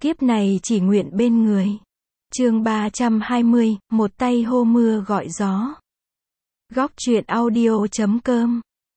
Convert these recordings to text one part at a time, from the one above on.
Kiếp này chỉ nguyện bên người. Chương 320, một tay hô mưa gọi gió. Góc truyện audio.com.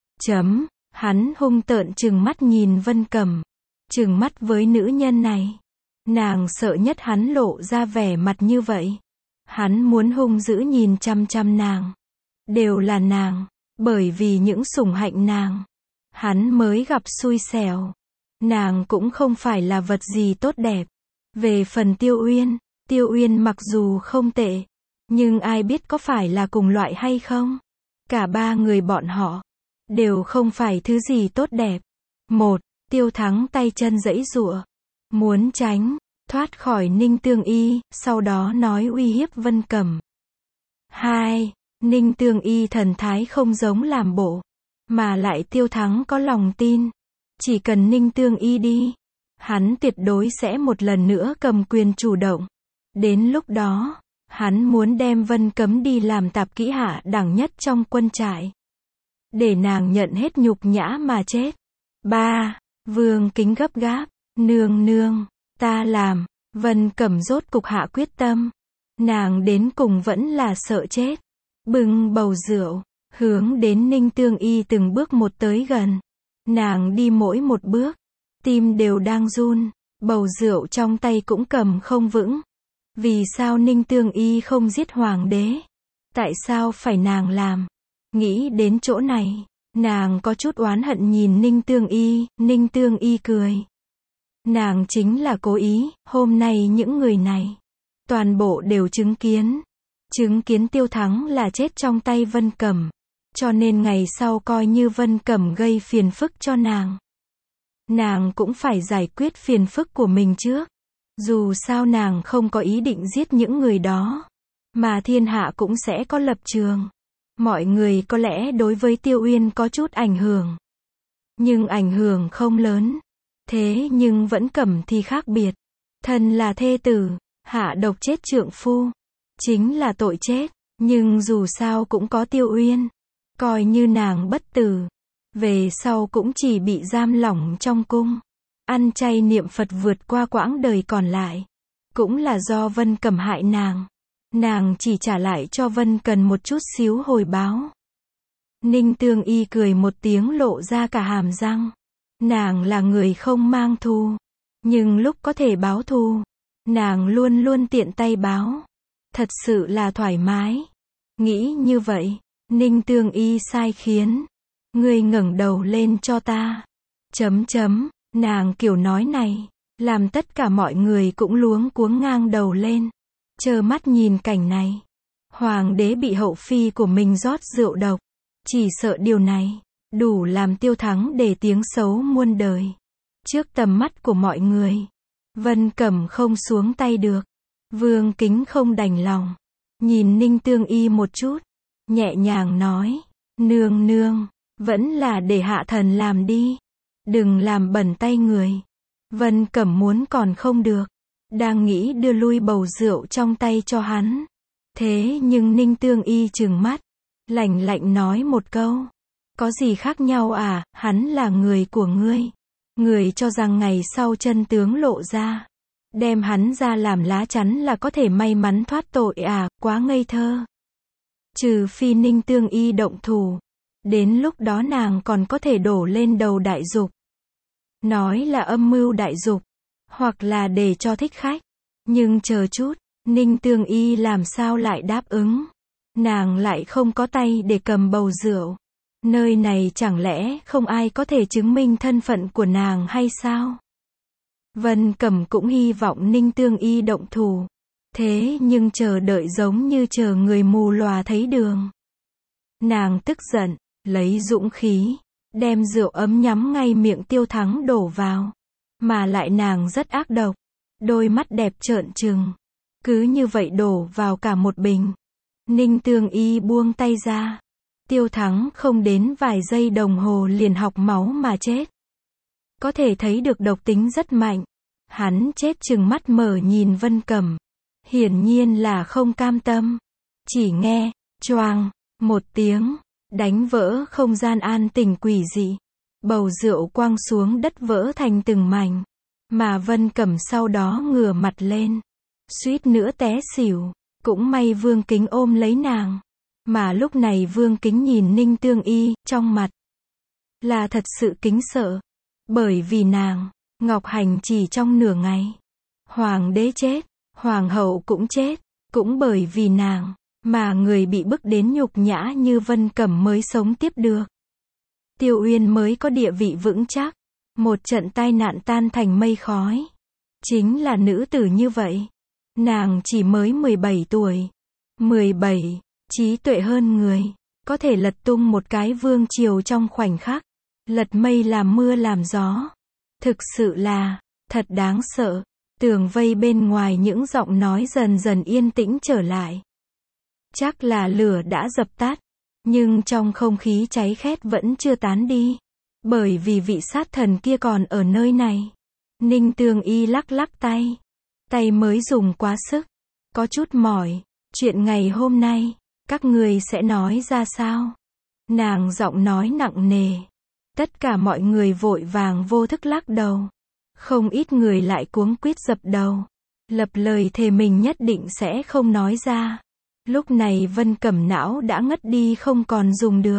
Hắn hung tợn trừng mắt nhìn Vân Cẩm. Trừng mắt với nữ nhân này. Nàng sợ nhất hắn lộ ra vẻ mặt như vậy. Hắn muốn hung dữ nhìn chăm chăm nàng. Đều là nàng. Bởi vì những sủng hạnh nàng, hắn mới gặp xui xẻo. Nàng cũng không phải là vật gì tốt đẹp. Về phần Tiêu Uyên mặc dù không tệ, nhưng ai biết có phải là cùng loại hay không? Cả ba người bọn họ đều không phải thứ gì tốt đẹp. Tiêu Thắng tay chân giãy giụa, muốn tránh thoát khỏi Ninh Tương Y, sau đó nói uy hiếp Vân Cẩm. 2. Ninh Tương Y thần thái không giống làm bộ, mà lại Tiêu Thắng có lòng tin. Chỉ cần Ninh Tương Y đi, hắn tuyệt đối sẽ một lần nữa cầm quyền chủ động. Đến lúc đó, hắn muốn đem Vân Cẩm đi làm tạp kỹ hạ đẳng nhất trong quân trại. Để nàng nhận hết nhục nhã mà chết. 3. Vương Kính gấp gáp. Nương, ta làm. Vân Cẩm rốt cục hạ quyết tâm. Nàng đến cùng vẫn là sợ chết. Bưng bầu rượu, hướng đến Ninh Tương Y từng bước một tới gần. Nàng đi mỗi một bước, tim đều đang run, bầu rượu trong tay cũng cầm không vững. Vì sao Ninh Tương Y không giết hoàng đế? Tại sao phải nàng làm? Nghĩ đến chỗ này, nàng có chút oán hận nhìn Ninh Tương Y cười. Nàng chính là cố ý, hôm nay những người này, toàn bộ đều chứng kiến Tiêu Thắng là chết trong tay Vân Cẩm. Cho nên ngày sau coi như Vân Cẩm gây phiền phức cho nàng cũng phải giải quyết phiền phức của mình trước. Dù sao nàng không có ý định giết những người đó, mà thiên hạ cũng sẽ có lập trường. Mọi người có lẽ đối với Tiêu Uyên có chút ảnh hưởng, nhưng ảnh hưởng không lớn. Thế nhưng Vân Cẩm thì khác biệt. Thân là thê tử, hạ độc chết trượng phu, chính là tội chết. Nhưng dù sao cũng có Tiêu Uyên. Coi như nàng bất tử, về sau cũng chỉ bị giam lỏng trong cung, ăn chay niệm Phật vượt qua quãng đời còn lại. Cũng là do Vân Cẩm hại nàng chỉ trả lại cho Vân Cần một chút xíu hồi báo. Ninh Tương Y cười một tiếng lộ ra cả hàm răng. Nàng là người không mang thù, nhưng lúc có thể báo thù, nàng luôn luôn tiện tay báo. Thật sự là thoải mái. Nghĩ như vậy, Ninh Tương Y sai khiến. Ngươi ngẩng đầu lên cho ta. Nàng kiểu nói này, làm tất cả mọi người cũng luống cuống ngang đầu lên. Trơ mắt nhìn cảnh này. Hoàng đế bị hậu phi của mình rót rượu độc. Chỉ sợ điều này, đủ làm Tiêu Thắng để tiếng xấu muôn đời. Trước tầm mắt của mọi người, Vân Cẩm không xuống tay được. Vương Kính không đành lòng. Nhìn Ninh Tương Y một chút, nhẹ nhàng nói, nương, vẫn là để hạ thần làm đi. Đừng làm bẩn tay người. Vân Cẩm muốn còn không được. Đang nghĩ đưa lui bầu rượu trong tay cho hắn. Thế nhưng Ninh Tương Y trừng mắt, lạnh nói một câu. Có gì khác nhau à, hắn là người của ngươi. Người cho rằng ngày sau chân tướng lộ ra, đem hắn ra làm lá chắn là có thể may mắn thoát tội à, quá ngây thơ. Trừ phi Ninh Tương Y động thủ, đến lúc đó nàng còn có thể đổ lên đầu đại dục. Nói là âm mưu đại dục, hoặc là để cho thích khách. Nhưng chờ chút, Ninh Tương Y làm sao lại đáp ứng? Nàng lại không có tay để cầm bầu rượu. Nơi này chẳng lẽ không ai có thể chứng minh thân phận của nàng hay sao? Vân Cẩm cũng hy vọng Ninh Tương Y động thủ. Thế nhưng chờ đợi giống như chờ người mù lòa thấy đường. Nàng tức giận, lấy dũng khí, đem rượu ấm nhắm ngay miệng Tiêu Thắng đổ vào. Mà lại nàng rất ác độc, đôi mắt đẹp trợn trừng. Cứ như vậy đổ vào cả một bình. Ninh Tương Y buông tay ra. Tiêu Thắng không đến vài giây đồng hồ liền học máu mà chết. Có thể thấy được độc tính rất mạnh. Hắn chết trừng mắt mở nhìn Vân Cẩm. Hiển nhiên là không cam tâm. Chỉ nghe, choang, một tiếng, đánh vỡ không gian an tĩnh quỷ dị. Bầu rượu quăng xuống đất vỡ thành từng mảnh. Mà Vân Cẩm sau đó ngửa mặt lên, suýt nữa té xỉu. Cũng may Vương Kính ôm lấy nàng. Mà lúc này Vương Kính nhìn Ninh Tương Y, trong mặt là thật sự kính sợ. Bởi vì nàng, Ngọc Hành chỉ trong nửa ngày, hoàng đế chết, hoàng hậu cũng chết, cũng bởi vì nàng, mà người bị bức đến nhục nhã như Vân Cẩm mới sống tiếp được. Tiêu Uyên mới có địa vị vững chắc, một trận tai nạn tan thành mây khói. Chính là nữ tử như vậy. Nàng chỉ mới 17 tuổi. 17, trí tuệ hơn người, có thể lật tung một cái vương triều trong khoảnh khắc, lật mây làm mưa làm gió. Thực sự là, thật đáng sợ. Tường vây bên ngoài những giọng nói dần dần yên tĩnh trở lại. Chắc là lửa đã dập tắt, nhưng trong không khí cháy khét vẫn chưa tán đi. Bởi vì vị sát thần kia còn ở nơi này. Ninh Tương Y lắc lắc tay. Tay mới dùng quá sức, có chút mỏi. Chuyện ngày hôm nay, các người sẽ nói ra sao? Nàng giọng nói nặng nề. Tất cả mọi người vội vàng vô thức lắc đầu. Không ít người lại cuống quýt dập đầu. Lập lời thề mình nhất định sẽ không nói ra. Lúc này Vân Cẩm não đã ngất đi không còn dùng được.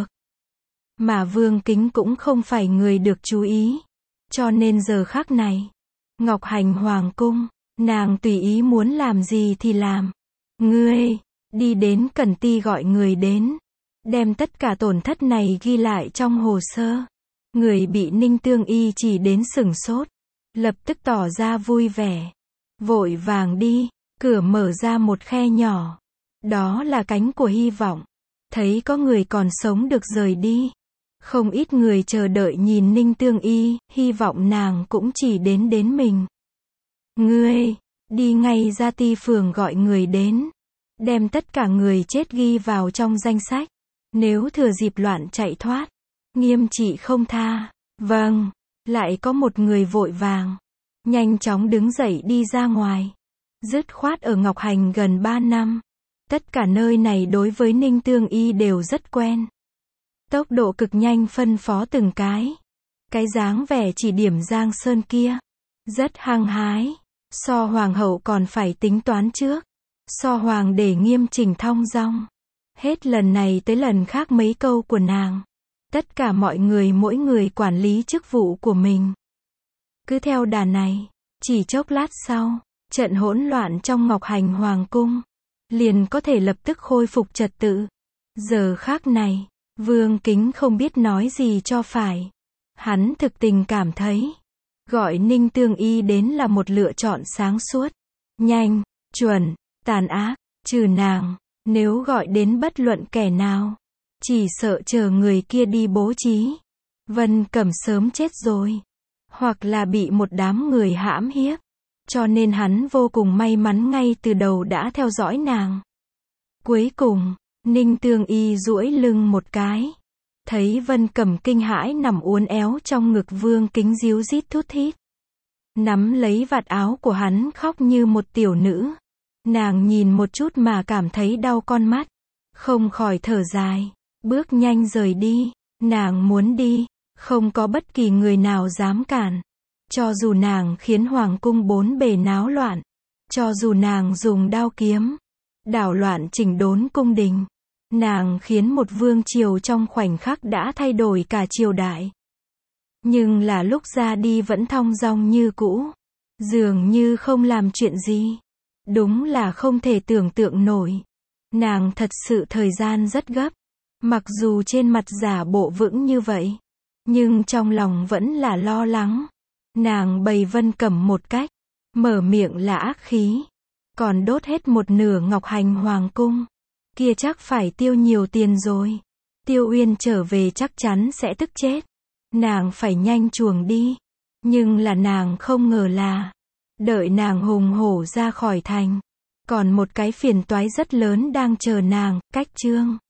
Mà Vương Kính cũng không phải người được chú ý. Cho nên giờ khắc này, Ngọc Hành hoàng cung, nàng tùy ý muốn làm gì thì làm. Ngươi, đi đến Cẩn Ti gọi người đến. Đem tất cả tổn thất này ghi lại trong hồ sơ. Người bị Ninh Tương Y chỉ đến sửng sốt. Lập tức tỏ ra vui vẻ. Vội vàng đi, cửa mở ra một khe nhỏ. Đó là cánh của hy vọng. Thấy có người còn sống được rời đi. Không ít người chờ đợi nhìn Ninh Tương Y, hy vọng nàng cũng chỉ đến mình. Ngươi, đi ngay ra Ti phường gọi người đến. Đem tất cả người chết ghi vào trong danh sách. Nếu thừa dịp loạn chạy thoát, nghiêm trị không tha. Vâng, lại có một người vội vàng. Nhanh chóng đứng dậy đi ra ngoài. Dứt khoát ở Ngọc Hành gần 3 năm. Tất cả nơi này đối với Ninh Tương Y đều rất quen. Tốc độ cực nhanh phân phó từng cái. Cái dáng vẻ chỉ điểm Giang Sơn kia. Rất hăng hái. So hoàng hậu còn phải tính toán trước. So hoàng để nghiêm chỉnh thong dong. Hết lần này tới lần khác mấy câu của nàng. Tất cả mọi người mỗi người quản lý chức vụ của mình. Cứ theo đà này, chỉ chốc lát sau, trận hỗn loạn trong Ngọc Hành hoàng cung liền có thể lập tức khôi phục trật tự. Giờ khác này, Vương Kính không biết nói gì cho phải. Hắn thực tình cảm thấy, gọi Ninh Tương Y đến là một lựa chọn sáng suốt, nhanh, chuẩn, tàn ác, trừ nàng, nếu gọi đến bất luận kẻ nào, chỉ sợ chờ người kia đi bố trí. Vân Cẩm sớm chết rồi, hoặc là bị một đám người hãm hiếp. Cho nên hắn vô cùng may mắn ngay từ đầu đã theo dõi nàng. Cuối cùng, Ninh Tương Y duỗi lưng một cái. Thấy Vân Cẩm kinh hãi nằm uốn éo trong ngực Vương Kính ríu rít thút thít. Nắm lấy vạt áo của hắn khóc như một tiểu nữ. Nàng nhìn một chút mà cảm thấy đau con mắt. Không khỏi thở dài. Bước nhanh rời đi. Nàng muốn đi. Không có bất kỳ người nào dám cản. Cho dù nàng khiến hoàng cung bốn bề náo loạn. Cho dù nàng dùng đao kiếm. Đảo loạn chỉnh đốn cung đình. Nàng khiến một vương triều trong khoảnh khắc đã thay đổi cả triều đại. Nhưng là lúc ra đi vẫn thong dong như cũ. Dường như không làm chuyện gì. Đúng là không thể tưởng tượng nổi. Nàng thật sự thời gian rất gấp. Mặc dù trên mặt giả bộ vững như vậy. Nhưng trong lòng vẫn là lo lắng. Nàng bày Vân Cẩm một cách. Mở miệng là ác khí. Còn đốt hết một nửa Ngọc Hành hoàng cung. Kia chắc phải tiêu nhiều tiền rồi. Tiêu Uyên trở về chắc chắn sẽ tức chết. Nàng phải nhanh chuồng đi. Nhưng là nàng không ngờ là. Đợi nàng hùng hổ ra khỏi thành. Còn một cái phiền toái rất lớn đang chờ nàng, cách chương.